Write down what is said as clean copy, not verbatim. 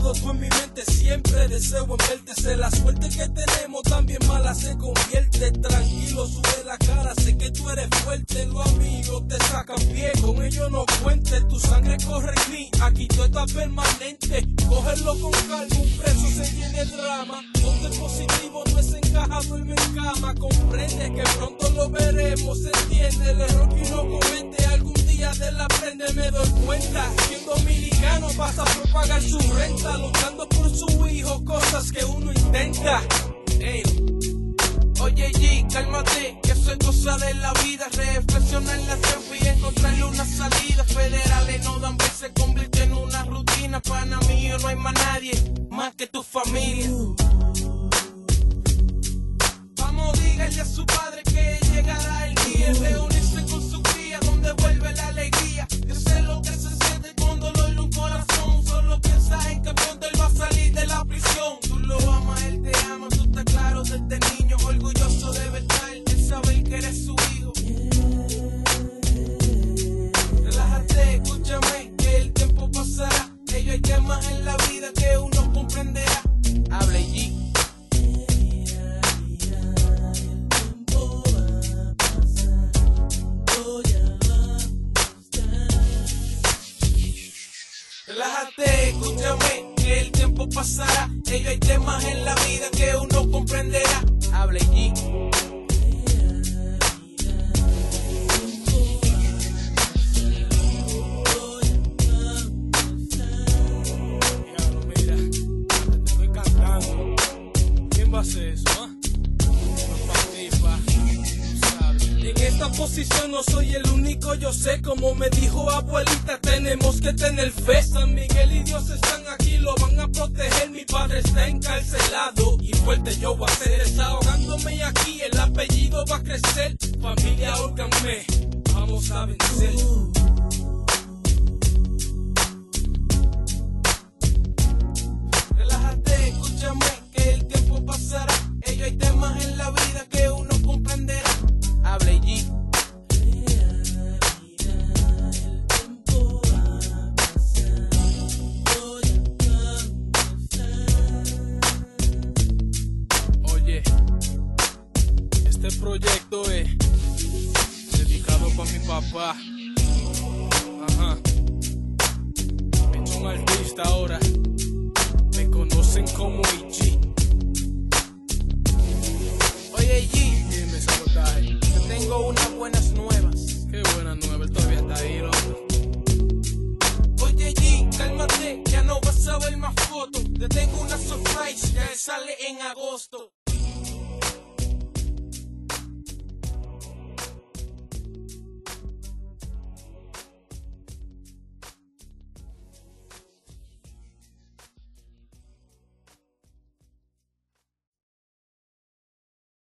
todo tú en mi mente, siempre deseo en verte. Sé la suerte que tenemos, también mala se convierte. Tranquilo, sube la cara, sé que tú eres fuerte. Los amigos te sacan pie, con ellos no cuentes. Tu sangre corre en mí, aquí tú estás permanente. Cógelo con calma, un preso se tiene drama. Ponte positivo, no es encaja, duerme en cama. Comprende que pronto lo veremos, se entiende. El error que uno comete algún día de la prende, me doy cuenta. Que un dominicano pasa por pagar su renta, luchando por su hijo, cosas que uno intenta. Hey. Oye G, cálmate, que eso es cosa de la vida. Reflexionar en la tiempo y encontrarle una salida. Federales no dan vez, se convierte en una rutina. Pana mío, no hay más nadie, más que tu familia. Vamos, dígale a su padre que llegará el día de reunirse con su cría, donde vuelve la alegría. Yo sé lo que se siente con dolor en un corazón. Solo piensa en que pronto él va a salir de la prisión. Tú lo amas, él te ama, tú estás claro desde niño. Orgulloso debe estar el saber que eres su hijo. Relájate, escúchame, que el tiempo pasará. Ellos hay temas en la vida que uno comprenderá. Hable G. Relájate, escúchame, que el tiempo pasará. Ellos hay temas en la vida que uno comprenderá. Hable G. Diablo, mira, te estoy cantando. ¿Quién va a hacer eso, ah? No participa, ¿sabes? En esta posición no soy el único, yo sé. Como me dijo abuelita, tenemos que tener fe. San Miguel y Dios están aquí, lo van a proteger. Mi padre está encarcelado y fuerte yo voy a ser. Desahogándome aquí, el apellido va a crecer. Familia, óiganme, vamos a vencer. Relájate, escúchame, que el tiempo pasará. Ellos hay temas en la vida que uno comprenderá. Hable G. Oye, este proyecto es dedicado para mi papá. Ajá. He hecho un artista ahora. Me conocen como IG. Oye G, Dime, sabotaje. te tengo unas buenas nuevas. Qué buena nueva, él todavía está ahí, loco. Oye G, cálmate, ya no vas a ver más fotos. Te tengo una surprise que sale en agosto.